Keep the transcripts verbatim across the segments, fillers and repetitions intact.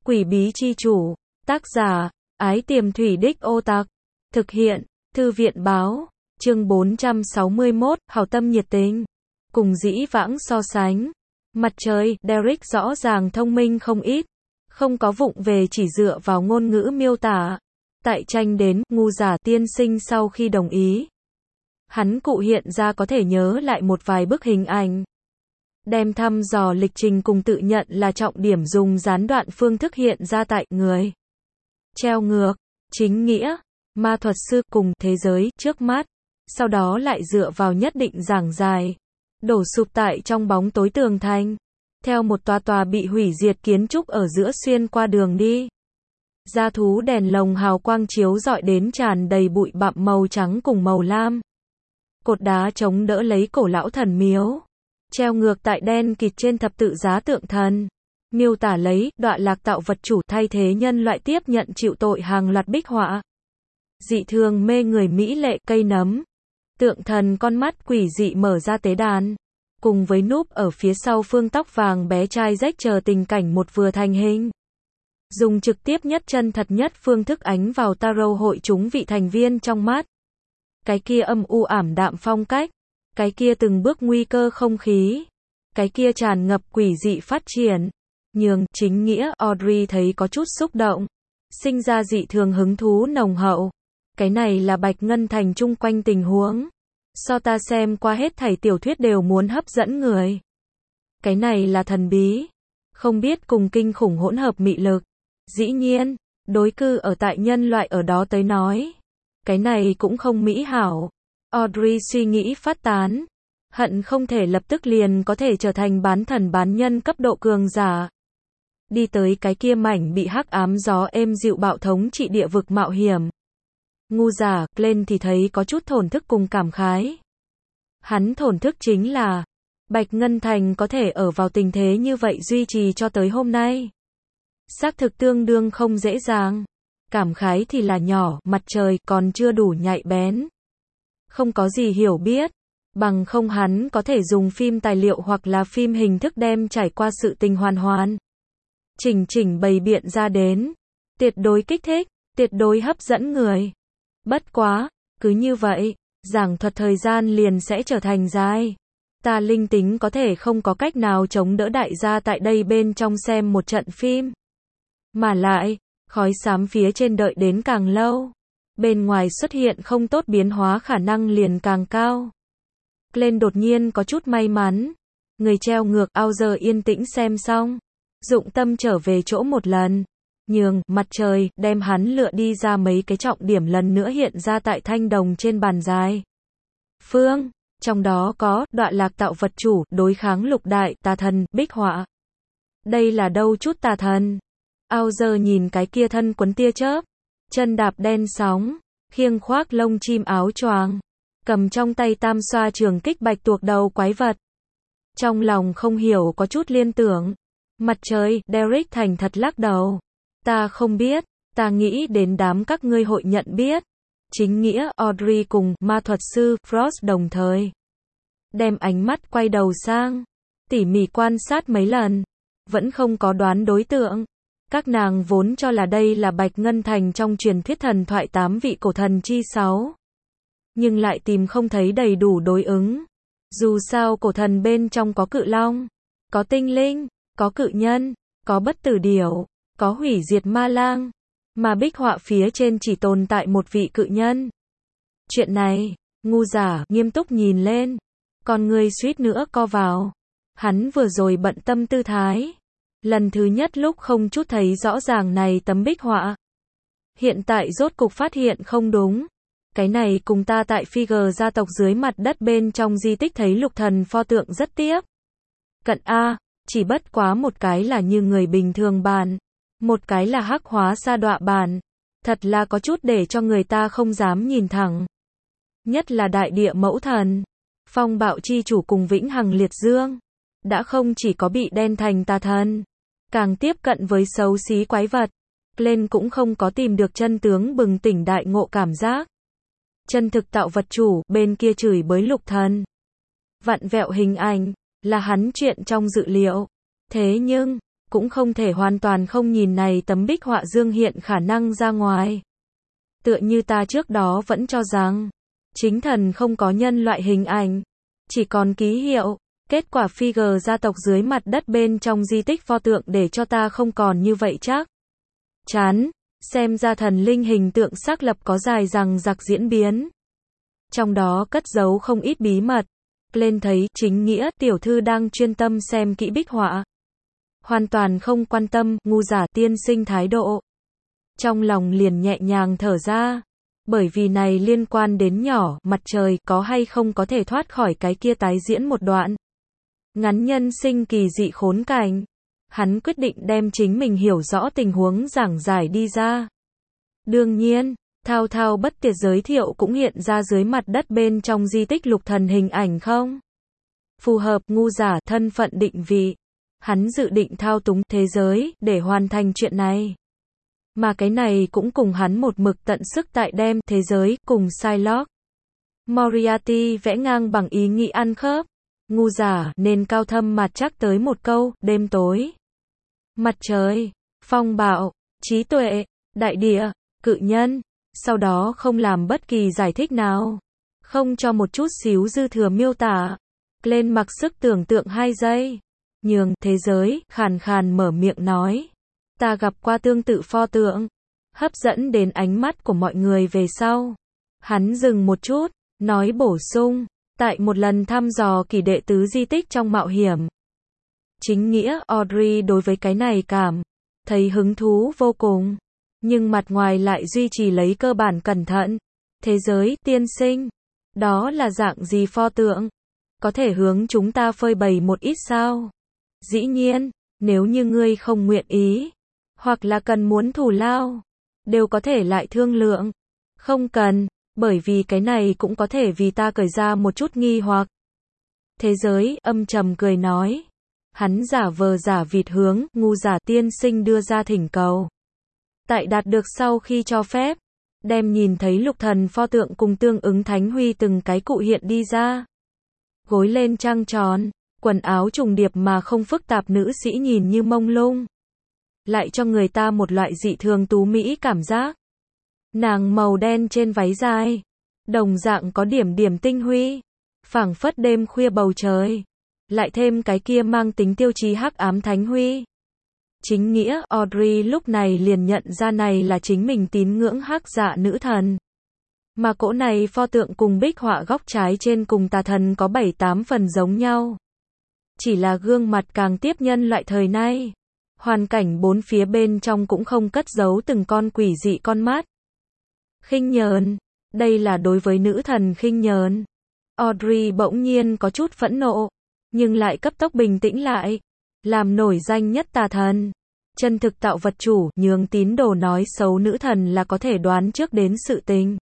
Quỷ bí chi chủ, tác giả, Ái Tiềm Thủy Đích Ô Tặc, thực hiện, Thư viện báo, chương bốn trăm sáu mươi mốt, hảo tâm nhiệt tình, cùng dĩ vãng so sánh. Mặt trời, Derek rõ ràng thông minh không ít, không có vụng về chỉ dựa vào ngôn ngữ miêu tả. Tại tranh đến, ngu giả tiên sinh sau khi đồng ý, hắn cụ hiện ra có thể nhớ lại một vài bức hình ảnh. Đem thăm dò lịch trình cùng tự nhận là trọng điểm dùng gián đoạn phương thức hiện ra tại người. Treo ngược, chính nghĩa, ma thuật sư cùng thế giới trước mắt. Sau đó lại dựa vào nhất định giảng dài. Đổ sụp tại trong bóng tối tường thành. Theo một tòa tòa bị hủy diệt kiến trúc ở giữa xuyên qua đường đi. Gia thú đèn lồng hào quang chiếu rọi đến tràn đầy bụi bặm màu trắng cùng màu lam. Cột đá chống đỡ lấy cổ lão thần miếu. Treo ngược tại đen kịt trên thập tự giá tượng thần. Miêu tả lấy, đọa lạc tạo vật chủ thay thế nhân loại tiếp nhận chịu tội hàng loạt bích họa. Dị thường mê người mỹ lệ cây nấm. Tượng thần con mắt quỷ dị mở ra tế đàn. Cùng với núp ở phía sau phương tóc vàng bé trai rách chờ tình cảnh một vừa thành hình. Dùng trực tiếp nhất chân thật nhất phương thức ánh vào tarot hội chúng vị thành viên trong mắt. Cái kia âm u ảm đạm phong cách. Cái kia từng bước nguy cơ không khí. Cái kia tràn ngập quỷ dị phát triển. Nhường, chính nghĩa, Audrey thấy có chút xúc động. Sinh ra dị thường hứng thú nồng hậu. Cái này là Bạch Ngân Thành chung quanh tình huống. So ta xem qua hết thảy tiểu thuyết đều muốn hấp dẫn người. Cái này là thần bí. Không biết cùng kinh khủng hỗn hợp mị lực. Dĩ nhiên, đối cư ở tại nhân loại ở đó tới nói. Cái này cũng không mỹ hảo. Audrey suy nghĩ phát tán. Hận không thể lập tức liền có thể trở thành bán thần bán nhân cấp độ cường giả. Đi tới cái kia mảnh bị hắc ám gió êm dịu bạo thống trị địa vực mạo hiểm. Ngu giả, lên thì thấy có chút thổn thức cùng cảm khái. Hắn thổn thức chính là, Bạch Ngân Thành có thể ở vào tình thế như vậy duy trì cho tới hôm nay. Xác thực tương đương không dễ dàng. Cảm khái thì là nhỏ, mặt trời còn chưa đủ nhạy bén. Không có gì hiểu biết. Bằng không hắn có thể dùng phim tài liệu hoặc là phim hình thức đem trải qua sự tình hoàn hoàn. Chỉnh chỉnh bày biện ra đến. Tuyệt đối kích thích, tuyệt đối hấp dẫn người. Bất quá, cứ như vậy, giảng thuật thời gian liền sẽ trở thành dài. Ta linh tính có thể không có cách nào chống đỡ đại gia tại đây bên trong xem một trận phim. Mà lại, khói xám phía trên đợi đến càng lâu. Bên ngoài xuất hiện không tốt biến hóa khả năng liền càng cao. Lên đột nhiên có chút may mắn. Người treo ngược ao giờ yên tĩnh xem xong. Dụng tâm trở về chỗ một lần. Nhường, mặt trời, đem hắn lựa đi ra mấy cái trọng điểm lần nữa hiện ra tại thanh đồng trên bàn dài. Phương, trong đó có, đọa lạc tạo vật chủ, đối kháng lục đại, tà thần, bích họa. Đây là đâu chút tà thần. Ao giờ nhìn cái kia thân quấn tia chớp. Chân đạp đen sóng, khiêng khoác lông chim áo choàng. Cầm trong tay tam xoa trường kích bạch tuộc đầu quái vật. Trong lòng không hiểu có chút liên tưởng. Mặt trời, Derek thành thật lắc đầu. Ta không biết, ta nghĩ đến đám các ngươi hội nhận biết. Chính nghĩa, Audrey cùng ma thuật sư Frost đồng thời. Đem ánh mắt quay đầu sang. Tỉ mỉ quan sát mấy lần. Vẫn không có đoán đối tượng. Các nàng vốn cho là đây là Bạch Ngân Thành trong truyền thuyết thần thoại tám vị cổ thần chi sáu. Nhưng lại tìm không thấy đầy đủ đối ứng. Dù sao cổ thần bên trong có cự long, có tinh linh, có cự nhân, có bất tử điểu, có hủy diệt ma lang. Mà bích họa phía trên chỉ tồn tại một vị cự nhân. Chuyện này, ngu giả, nghiêm túc nhìn lên. Con người suýt nữa co vào. Hắn vừa rồi bận tâm tư thái. Lần thứ nhất lúc không chút thấy rõ ràng này tấm bích họa. Hiện tại rốt cục phát hiện không đúng. Cái này cùng ta tại Figure gia tộc dưới mặt đất bên trong di tích thấy lục thần pho tượng rất tiếp. Cận A, chỉ bất quá một cái là như người bình thường bản. Một cái là hắc hóa sa đọa bản. Thật là có chút để cho người ta không dám nhìn thẳng. Nhất là đại địa mẫu thần. Phong bạo chi chủ cùng vĩnh hằng liệt dương. Đã không chỉ có bị đen thành tà thần. Càng tiếp cận với xấu xí quái vật. Lên cũng không có tìm được chân tướng bừng tỉnh đại ngộ cảm giác. Chân thực tạo vật chủ, bên kia chửi bới lục thần. Vặn vẹo hình ảnh, là hắn chuyện trong dự liệu. Thế nhưng, cũng không thể hoàn toàn không nhìn này tấm bích họa dương hiện khả năng ra ngoài. Tựa như ta trước đó vẫn cho rằng, chính thần không có nhân loại hình ảnh, chỉ còn ký hiệu. Kết quả figure gia tộc dưới mặt đất bên trong di tích pho tượng để cho ta không còn như vậy chắc chắn, xem ra thần linh hình tượng xác lập có dài dằng dặc diễn biến. Trong đó cất giấu không ít bí mật. Lên thấy chính nghĩa tiểu thư đang chuyên tâm xem kỹ bích họa. Hoàn toàn không quan tâm, ngu giả tiên sinh thái độ. Trong lòng liền nhẹ nhàng thở ra. Bởi vì này liên quan đến nhỏ, mặt trời, có hay không có thể thoát khỏi cái kia tái diễn một đoạn. Ngắn nhân sinh kỳ dị khốn cảnh. Hắn quyết định đem chính mình hiểu rõ tình huống giảng giải đi ra. Đương nhiên, thao thao bất tuyệt giới thiệu cũng hiện ra dưới mặt đất bên trong di tích lục thần hình ảnh không? Phù hợp ngu giả thân phận định vị. Hắn dự định thao túng thế giới để hoàn thành chuyện này. Mà cái này cũng cùng hắn một mực tận sức tại đem thế giới cùng Shylock Moriarty vẽ ngang bằng ý nghĩ ăn khớp. Ngu giả nên cao thâm mặt chắc tới một câu, đêm tối, mặt trời, phong bạo, trí tuệ, đại địa, cự nhân, sau đó không làm bất kỳ giải thích nào, không cho một chút xíu dư thừa miêu tả. Lên mặc sức tưởng tượng hai giây, nhường thế giới, khàn khàn mở miệng nói, ta gặp qua tương tự pho tượng, hấp dẫn đến ánh mắt của mọi người về sau. Hắn dừng một chút, nói bổ sung, tại một lần thăm dò kỳ đệ tứ di tích trong mạo hiểm. Chính nghĩa, Audrey đối với cái này cảm thấy hứng thú vô cùng, nhưng mặt ngoài lại duy trì lấy cơ bản cẩn thận. Thế giới, tiên sinh, đó là dạng gì pho tượng? Có thể hướng chúng ta phơi bày một ít sao? Dĩ nhiên, nếu như ngươi không nguyện ý, hoặc là cần muốn thù lao, đều có thể lại thương lượng. Không cần, bởi vì cái này cũng có thể vì ta cởi ra một chút nghi hoặc. Thế giới, âm trầm cười nói. Hắn giả vờ giả vịt hướng, ngu giả tiên sinh đưa ra thỉnh cầu. Tại đạt được sau khi cho phép, đem nhìn thấy lục thần pho tượng cùng tương ứng thánh huy từng cái cụ hiện đi ra. Gối lên trăng tròn, quần áo trùng điệp mà không phức tạp nữ sĩ nhìn như mông lung. Lại cho người ta một loại dị thường tú mỹ cảm giác. Nàng màu đen trên váy dài, đồng dạng có điểm điểm tinh huy, phảng phất đêm khuya bầu trời, lại thêm cái kia mang tính tiêu chí hắc ám thánh huy. Chính nghĩa, Audrey lúc này liền nhận ra này là chính mình tín ngưỡng hắc dạ nữ thần. Mà cỗ này pho tượng cùng bích họa góc trái trên cùng tà thần có bảy tám phần giống nhau. Chỉ là gương mặt càng tiếp nhân loại thời nay. Hoàn cảnh bốn phía bên trong cũng không cất giấu từng con quỷ dị con mắt. Khinh nhờn, đây là đối với nữ thần khinh nhờn. Audrey bỗng nhiên có chút phẫn nộ, nhưng lại cấp tốc bình tĩnh lại. Làm nổi danh nhất tà thần, chân thực tạo vật chủ, nhường tín đồ nói xấu nữ thần là có thể đoán trước đến sự tình.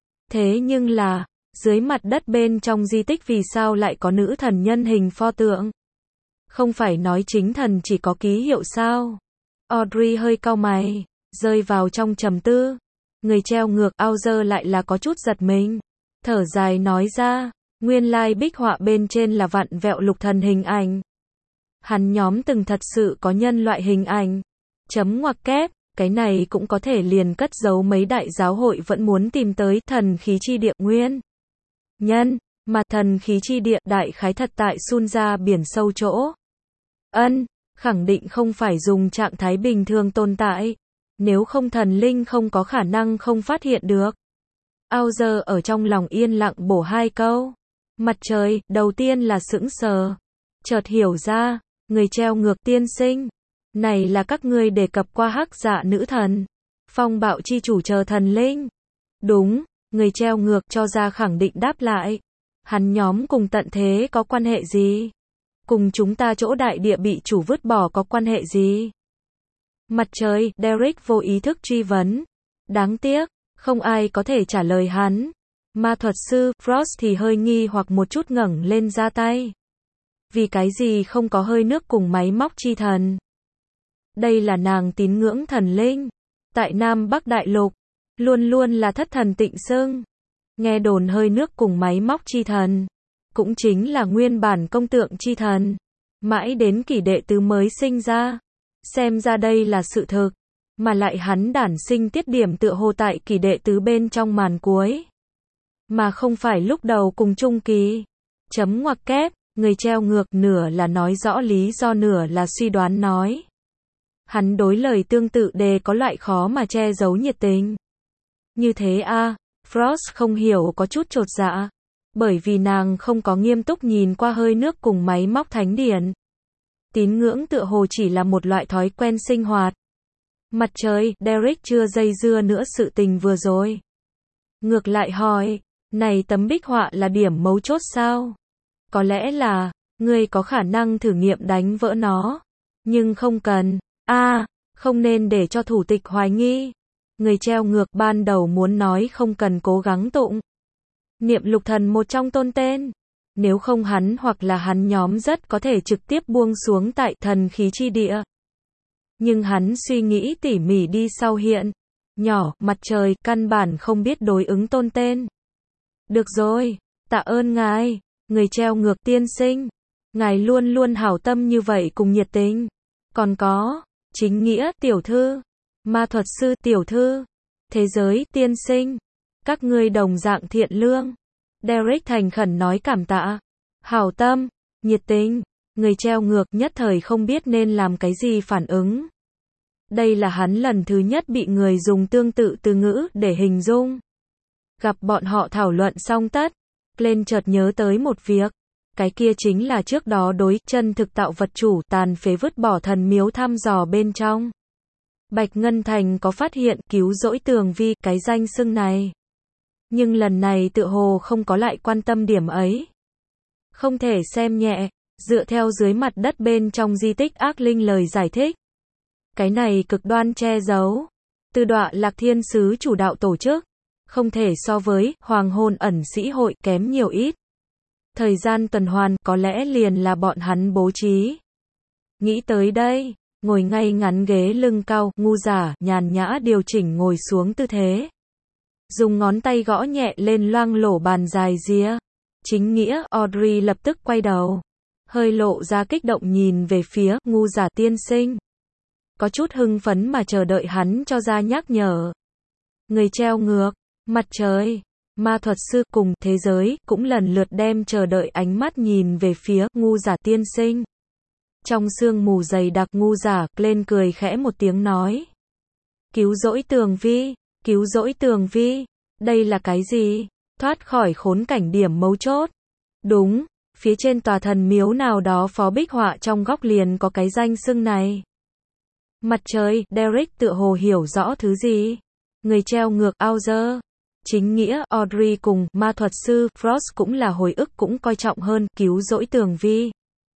Thế nhưng là, dưới mặt đất bên trong di tích vì sao lại có nữ thần nhân hình pho tượng? Không phải nói chính thần chỉ có ký hiệu sao? Audrey hơi cau mày, rơi vào trong trầm tư. Người treo ngược Auger lại là có chút giật mình. Thở dài nói ra, nguyên lai bích họa bên trên là vặn vẹo lục thần hình ảnh. Hắn nhóm từng thật sự có nhân loại hình ảnh. Chấm ngoặc kép, cái này cũng có thể liền cất giấu mấy đại giáo hội vẫn muốn tìm tới thần khí chi địa nguyên nhân, mà thần khí chi địa đại khái thật tại sun ra biển sâu chỗ. Ân, khẳng định không phải dùng trạng thái bình thường tồn tại. Nếu không thần linh không có khả năng không phát hiện được. Auger ở trong lòng yên lặng bổ hai câu. Mặt trời, đầu tiên là sững sờ. Chợt hiểu ra, người treo ngược tiên sinh. Này là các ngươi đề cập qua hắc dạ nữ thần. Phong bạo chi chủ chờ thần linh. Đúng, người treo ngược cho ra khẳng định đáp lại. Hắn nhóm cùng tận thế có quan hệ gì? Cùng chúng ta chỗ đại địa bị chủ vứt bỏ có quan hệ gì? Mặt trời, Derek vô ý thức truy vấn. Đáng tiếc, không ai có thể trả lời hắn. Ma thuật sư, Frost thì hơi nghi hoặc một chút ngẩng lên ra tay. Vì cái gì không có hơi nước cùng máy móc chi thần? Đây là nàng tín ngưỡng thần linh. Tại Nam Bắc Đại Lục, luôn luôn là thất thần tịnh xưng. Nghe đồn hơi nước cùng máy móc chi thần, cũng chính là nguyên bản công tượng chi thần. Mãi đến kỷ đệ tứ mới sinh ra. Xem ra đây là sự thực, mà lại hắn đản sinh tiết điểm tựa hồ tại kỳ đệ tứ bên trong màn cuối, mà không phải lúc đầu cùng trung kỳ. Chấm ngoặc kép, người treo ngược, nửa là nói rõ lý do nửa là suy đoán nói. Hắn đối lời tương tự đề có loại khó mà che giấu nhiệt tình. Như thế a à, Frost không hiểu có chút chột dạ. Bởi vì nàng không có nghiêm túc nhìn qua hơi nước cùng máy móc thánh điện. Tín ngưỡng tựa hồ chỉ là một loại thói quen sinh hoạt. Mặt trời, Derek chưa dây dưa nữa sự tình vừa rồi. Ngược lại hỏi, này tấm bích họa là điểm mấu chốt sao? Có lẽ là, ngươi có khả năng thử nghiệm đánh vỡ nó. Nhưng không cần, a à, không nên để cho thủ tịch hoài nghi. Người treo ngược ban đầu muốn nói không cần cố gắng tụng niệm lục thần một trong tôn tên. Nếu không hắn hoặc là hắn nhóm rất có thể trực tiếp buông xuống tại thần khí chi địa. Nhưng hắn suy nghĩ tỉ mỉ đi sau hiện. Nhỏ, mặt trời, căn bản không biết đối ứng tôn tên. Được rồi, tạ ơn ngài, người treo ngược tiên sinh. Ngài luôn luôn hảo tâm như vậy cùng nhiệt tình. Còn có, chính nghĩa, tiểu thư, ma thuật sư, tiểu thư, thế giới, tiên sinh. Các ngươi đồng dạng thiện lương. Derek thành khẩn nói cảm tạ. Hảo tâm, nhiệt tình, người treo ngược nhất thời không biết nên làm cái gì phản ứng. Đây là hắn lần thứ nhất bị người dùng tương tự từ ngữ để hình dung. Gặp bọn họ thảo luận xong tất, Glenn chợt nhớ tới một việc. Cái kia chính là trước đó đối chân thực tạo vật chủ tàn phế vứt bỏ thần miếu thăm dò bên trong. Bạch Ngân Thành có phát hiện cứu rỗi Tường Vi cái danh xưng này. Nhưng lần này tựa hồ không có lại quan tâm điểm ấy. Không thể xem nhẹ, dựa theo dưới mặt đất bên trong di tích ác linh lời giải thích. Cái này cực đoan che giấu. Từ đọa Lạc Thiên Sứ chủ đạo tổ chức. Không thể so với Hoàng Hôn ẩn sĩ hội kém nhiều ít. Thời gian tuần hoàn có lẽ liền là bọn hắn bố trí. Nghĩ tới đây, ngồi ngay ngắn ghế lưng cao, ngu giả, nhàn nhã điều chỉnh ngồi xuống tư thế. Dùng ngón tay gõ nhẹ lên loang lổ bàn dài ria. Chính nghĩa, Audrey lập tức quay đầu. Hơi lộ ra kích động nhìn về phía, ngu giả tiên sinh. Có chút hưng phấn mà chờ đợi hắn cho ra nhắc nhở. Người treo ngược, mặt trời, ma thuật sư cùng thế giới cũng lần lượt đem chờ đợi ánh mắt nhìn về phía ngu giả tiên sinh. Trong sương mù dày đặc ngu giả lên cười khẽ một tiếng nói. Cứu rỗi Tường Vi, cứu rỗi Tường Vi, đây là cái gì? Thoát khỏi khốn cảnh điểm mấu chốt. Đúng, phía trên tòa thần miếu nào đó phó bích họa trong góc liền có cái danh xưng này. Mặt trời, Derek tựa hồ hiểu rõ thứ gì. Người treo ngược Auger, chính nghĩa Audrey cùng ma thuật sư Frost cũng là hồi ức cũng coi trọng hơn cứu rỗi Tường Vi.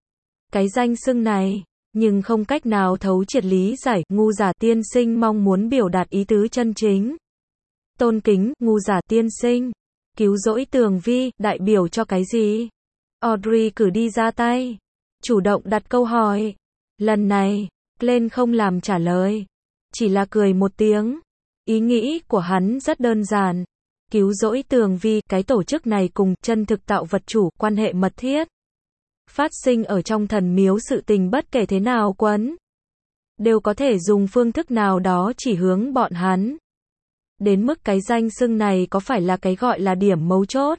Cái danh xưng này, nhưng không cách nào thấu triệt lý giải, ngu giả tiên sinh mong muốn biểu đạt ý tứ chân chính. Tôn kính, ngu giả tiên sinh, cứu rỗi Tường Vi, đại biểu cho cái gì? Audrey cử đi ra tay, chủ động đặt câu hỏi. Lần này, Glenn không làm trả lời, chỉ là cười một tiếng. Ý nghĩ của hắn rất đơn giản. Cứu rỗi Tường Vi, cái tổ chức này cùng chân thực tạo vật chủ quan hệ mật thiết. Phát sinh ở trong thần miếu sự tình bất kể thế nào quấn. Đều có thể dùng phương thức nào đó chỉ hướng bọn hắn. Đến mức cái danh xưng này có phải là cái gọi là điểm mấu chốt.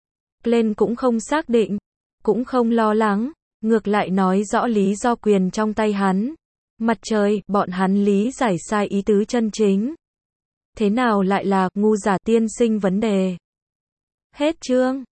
Glenn cũng không xác định, cũng không lo lắng, ngược lại nói rõ lý do quyền trong tay hắn. Mặt trời, bọn hắn lý giải sai ý tứ chân chính. Thế nào lại là ngu giả tiên sinh vấn đề? Hết chương.